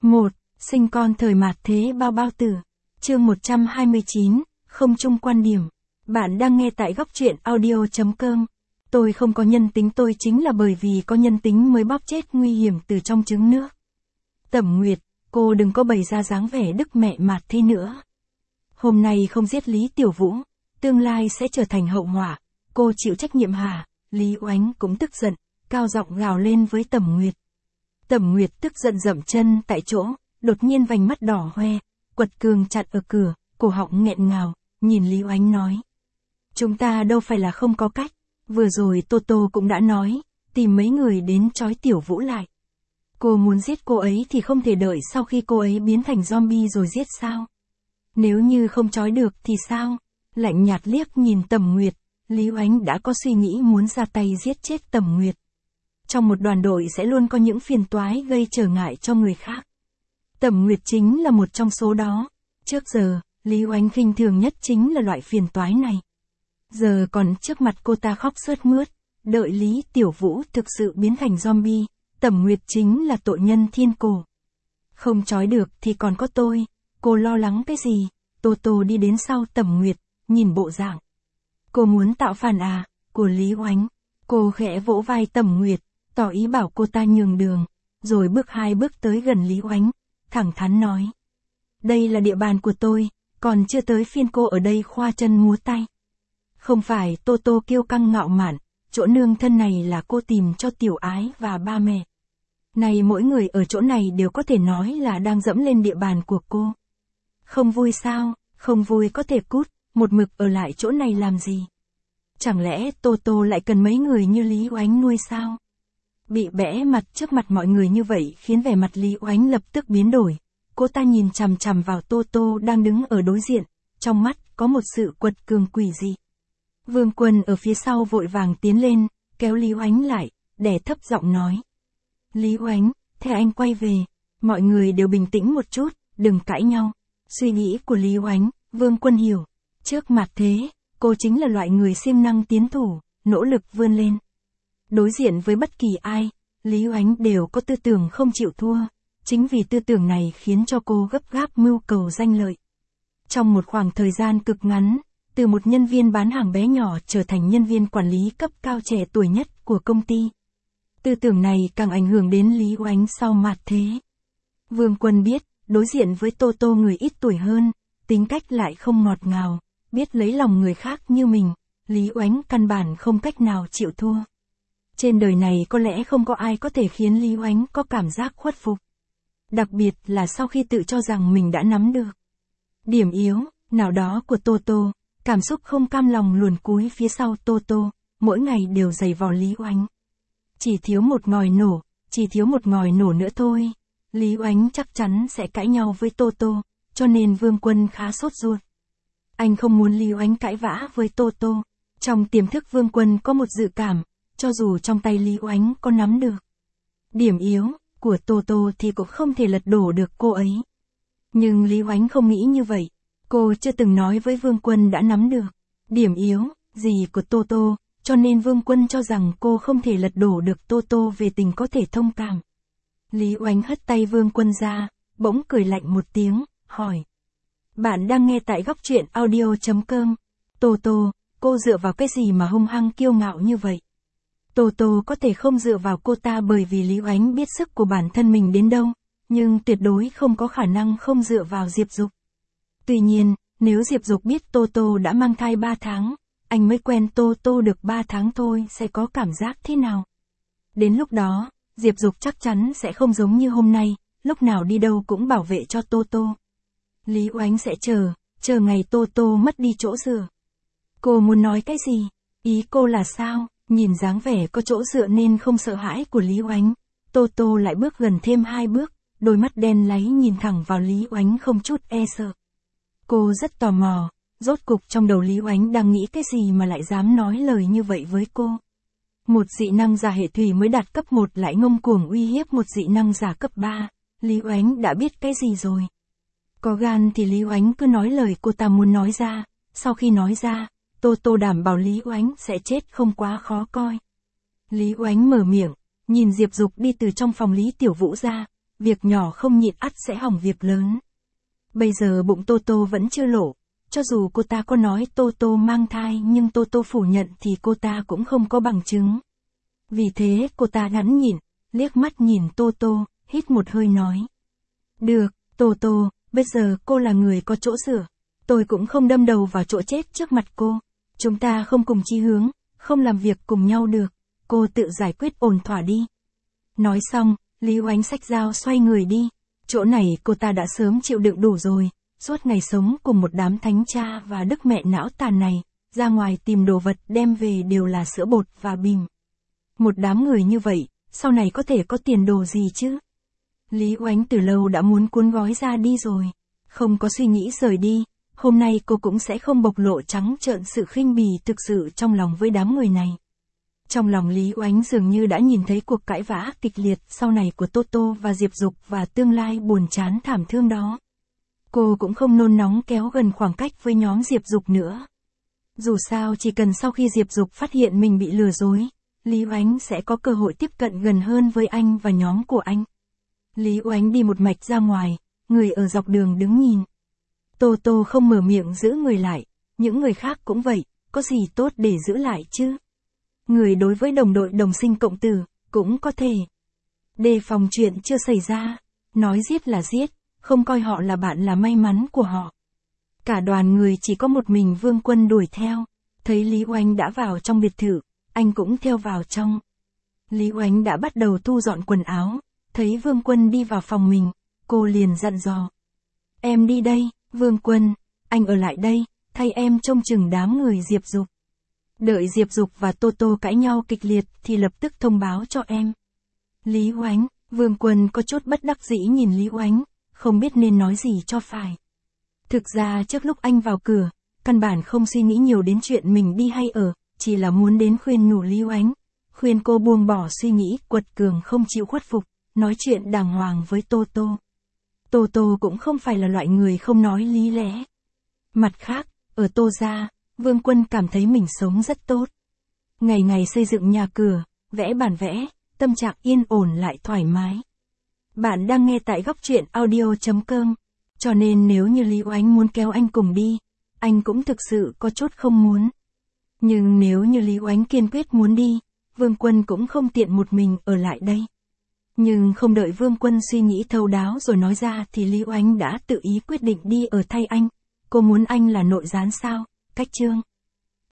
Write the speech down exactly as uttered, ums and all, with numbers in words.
một. Sinh con thời mạt thế bao bao tử. Chương một trăm hai mươi chín, không chung quan điểm. Bạn đang nghe tại góc truyện audio chấm com. Tôi không có nhân tính, tôi chính là bởi vì có nhân tính mới bóp chết nguy hiểm từ trong trứng nước. Tẩm Nguyệt, cô đừng có bày ra dáng vẻ đức mẹ mạt thế nữa. Hôm nay không giết Lý Tiểu Vũ, tương lai sẽ trở thành hậu họa. Cô chịu trách nhiệm hả? Lý Oánh cũng tức giận, cao giọng gào lên với Tẩm Nguyệt. Tẩm Nguyệt tức giận dậm chân tại chỗ, đột nhiên vành mắt đỏ hoe, quật cường chặn ở cửa, cổ họng nghẹn ngào, nhìn Lý Oánh nói. Chúng ta đâu phải là không có cách, vừa rồi Tô Tô cũng đã nói, tìm mấy người đến trói Tiểu Vũ lại. Cô muốn giết cô ấy thì không thể đợi sau khi cô ấy biến thành zombie rồi giết sao? Nếu như không trói được thì sao? Lạnh nhạt liếc nhìn Tẩm Nguyệt, Lý Oánh đã có suy nghĩ muốn ra tay giết chết Tẩm Nguyệt. Trong một đoàn đội sẽ luôn có những phiền toái gây trở ngại cho người khác. Tẩm Nguyệt chính là một trong số đó. Trước giờ, Lý Oánh khinh thường nhất chính là loại phiền toái này. Giờ còn trước mặt cô ta khóc sướt mướt, đợi Lý Tiểu Vũ thực sự biến thành zombie, Tẩm Nguyệt chính là tội nhân thiên cổ. Không trói được thì còn có tôi, cô lo lắng cái gì? Tô Tô đi đến sau Tẩm Nguyệt, nhìn bộ dạng. Cô muốn tạo phản à, của Lý Oánh. Cô khẽ vỗ vai Tẩm Nguyệt, tỏ ý bảo cô ta nhường đường, rồi bước hai bước tới gần Lý Oánh, thẳng thắn nói. Đây là địa bàn của tôi, còn chưa tới phiên cô ở đây khoa chân múa tay. Không phải Tô Tô kiêu căng ngạo mạn, chỗ nương thân này là cô tìm cho Tiểu Ái và ba mẹ. Này mỗi người ở chỗ này đều có thể nói là đang dẫm lên địa bàn của cô. Không vui sao, không vui có thể cút, một mực ở lại chỗ này làm gì? Chẳng lẽ Tô Tô lại cần mấy người như Lý Oánh nuôi sao? Bị bẽ mặt trước mặt mọi người như vậy khiến vẻ mặt Lý Oánh lập tức biến đổi. Cô ta nhìn chằm chằm vào Tô Tô đang đứng ở đối diện, trong mắt có một sự quật cường quỷ dị. Vương Quân ở phía sau vội vàng tiến lên, kéo Lý Oánh lại, đè thấp giọng nói. Lý Oánh, thế anh quay về, mọi người đều bình tĩnh một chút, đừng cãi nhau. Suy nghĩ của Lý Oánh, Vương Quân hiểu. Trước mặt thế, cô chính là loại người siêng năng tiến thủ, nỗ lực vươn lên. Đối diện với bất kỳ ai, Lý Oánh đều có tư tưởng không chịu thua. Chính vì tư tưởng này khiến cho cô gấp gáp mưu cầu danh lợi. Trong một khoảng thời gian cực ngắn, từ một nhân viên bán hàng bé nhỏ trở thành nhân viên quản lý cấp cao trẻ tuổi nhất của công ty. Tư tưởng này càng ảnh hưởng đến Lý Oánh sau mạt thế. Vương Quân biết, đối diện với Tô Tô người ít tuổi hơn, tính cách lại không ngọt ngào, biết lấy lòng người khác như mình, Lý Oánh căn bản không cách nào chịu thua. Trên đời này có lẽ không có ai có thể khiến Lý Oánh có cảm giác khuất phục. Đặc biệt là sau khi tự cho rằng mình đã nắm được điểm yếu nào đó của Tô Tô, cảm xúc không cam lòng luồn cúi phía sau Tô Tô, mỗi ngày đều giày vò Lý Oánh. Chỉ thiếu một ngòi nổ, chỉ thiếu một ngòi nổ nữa thôi. Lý Oánh chắc chắn sẽ cãi nhau với Tô Tô, cho nên Vương Quân khá sốt ruột. Anh không muốn Lý Oánh cãi vã với Tô Tô. Trong tiềm thức Vương Quân có một dự cảm, cho dù trong tay Lý Oánh có nắm được điểm yếu của Tô Tô thì cũng không thể lật đổ được cô ấy. Nhưng Lý Oánh không nghĩ như vậy. Cô chưa từng nói với Vương Quân đã nắm được điểm yếu gì của Tô Tô, cho nên Vương Quân cho rằng cô không thể lật đổ được Tô Tô về tình có thể thông cảm. Lý Oánh hất tay Vương Quân ra, bỗng cười lạnh một tiếng, hỏi. Bạn đang nghe tại góc truyện audio chấm com. Tô Tô, cô dựa vào cái gì mà hung hăng kiêu ngạo như vậy? Tô Tô có thể không dựa vào cô ta bởi vì Lý Oánh biết sức của bản thân mình đến đâu, nhưng tuyệt đối không có khả năng không dựa vào Diệp Dục. Tuy nhiên, nếu Diệp Dục biết Tô Tô đã mang thai ba tháng, anh mới quen Tô Tô được ba tháng thôi sẽ có cảm giác thế nào? Đến lúc đó, Diệp Dục chắc chắn sẽ không giống như hôm nay, lúc nào đi đâu cũng bảo vệ cho Tô Tô. Lý Oánh sẽ chờ, chờ ngày Tô Tô mất đi chỗ dựa. Cô muốn nói cái gì? Ý cô là sao? Nhìn dáng vẻ có chỗ dựa nên không sợ hãi của Lý Oánh, Tô Tô lại bước gần thêm hai bước, đôi mắt đen láy nhìn thẳng vào Lý Oánh không chút e sợ. Cô rất tò mò, rốt cục trong đầu Lý Oánh đang nghĩ cái gì mà lại dám nói lời như vậy với cô. Một dị năng giả hệ thủy mới đạt cấp một lại ngông cuồng uy hiếp một dị năng giả cấp ba, Lý Oánh đã biết cái gì rồi. Có gan thì Lý Oánh cứ nói lời cô ta muốn nói ra, sau khi nói ra, Tô Tô đảm bảo Lý Oánh sẽ chết không quá khó coi. Lý Oánh mở miệng, nhìn Diệp Dục đi từ trong phòng Lý Tiểu Vũ ra, việc nhỏ không nhịn ắt sẽ hỏng việc lớn. Bây giờ bụng Tô Tô vẫn chưa lộ, cho dù cô ta có nói Tô Tô mang thai nhưng Tô Tô phủ nhận thì cô ta cũng không có bằng chứng. Vì thế cô ta nhẫn nhịn, liếc mắt nhìn Tô Tô, hít một hơi nói. Được, Tô Tô, bây giờ cô là người có chỗ dựa. Tôi cũng không đâm đầu vào chỗ chết trước mặt cô. Chúng ta không cùng chí hướng, không làm việc cùng nhau được. Cô tự giải quyết ổn thỏa đi. Nói xong, Lý Oánh xách dao xoay người đi. Chỗ này cô ta đã sớm chịu đựng đủ rồi. Suốt ngày sống cùng một đám thánh cha và đức mẹ não tàn này, ra ngoài tìm đồ vật đem về đều là sữa bột và bìm. Một đám người như vậy, sau này có thể có tiền đồ gì chứ? Lý Oánh từ lâu đã muốn cuốn gói ra đi rồi. Không có suy nghĩ rời đi, hôm nay cô cũng sẽ không bộc lộ trắng trợn sự khinh bỉ thực sự trong lòng với đám người này. Trong lòng Lý Oánh dường như đã nhìn thấy cuộc cãi vã kịch liệt sau này của Tô Tô và Diệp Dục và tương lai buồn chán thảm thương đó. Cô cũng không nôn nóng kéo gần khoảng cách với nhóm Diệp Dục nữa. Dù sao chỉ cần sau khi Diệp Dục phát hiện mình bị lừa dối, Lý Oánh sẽ có cơ hội tiếp cận gần hơn với anh và nhóm của anh. Lý Oánh đi một mạch ra ngoài, người ở dọc đường đứng nhìn. Tô Tô không mở miệng giữ người lại, những người khác cũng vậy, có gì tốt để giữ lại chứ? Người đối với đồng đội đồng sinh cộng tử, cũng có thể đề phòng chuyện chưa xảy ra, nói giết là giết, không coi họ là bạn là may mắn của họ. Cả đoàn người chỉ có một mình Vương Quân đuổi theo, thấy Lý Oánh đã vào trong biệt thự, anh cũng theo vào trong. Lý Oánh đã bắt đầu thu dọn quần áo, thấy Vương Quân đi vào phòng mình, cô liền dặn dò. Em đi đây, Vương Quân, anh ở lại đây, thay em trông chừng đám người Diệp Dục. Đợi Diệp Dục và Tô Tô cãi nhau kịch liệt thì lập tức thông báo cho em. Lý Oánh, Vương Quân có chút bất đắc dĩ nhìn Lý Oánh, không biết nên nói gì cho phải. Thực ra trước lúc anh vào cửa, căn bản không suy nghĩ nhiều đến chuyện mình đi hay ở, chỉ là muốn đến khuyên nhủ Lý Oánh, khuyên cô buông bỏ suy nghĩ quật cường không chịu khuất phục, nói chuyện đàng hoàng với Tô Tô. Tô Tô cũng không phải là loại người không nói lý lẽ. Mặt khác, ở Tô gia, Vương Quân cảm thấy mình sống rất tốt. Ngày ngày xây dựng nhà cửa, vẽ bản vẽ, tâm trạng yên ổn lại thoải mái. Bạn đang nghe tại góc truyện audio chấm com, cho nên nếu như Lý Oánh muốn kéo anh cùng đi, anh cũng thực sự có chút không muốn. Nhưng nếu như Lý Oánh kiên quyết muốn đi, Vương Quân cũng không tiện một mình ở lại đây. Nhưng không đợi Vương Quân suy nghĩ thấu đáo rồi nói ra thì Lý Oánh đã tự ý quyết định đi ở thay anh. Cô muốn anh là nội gián sao, cách chương.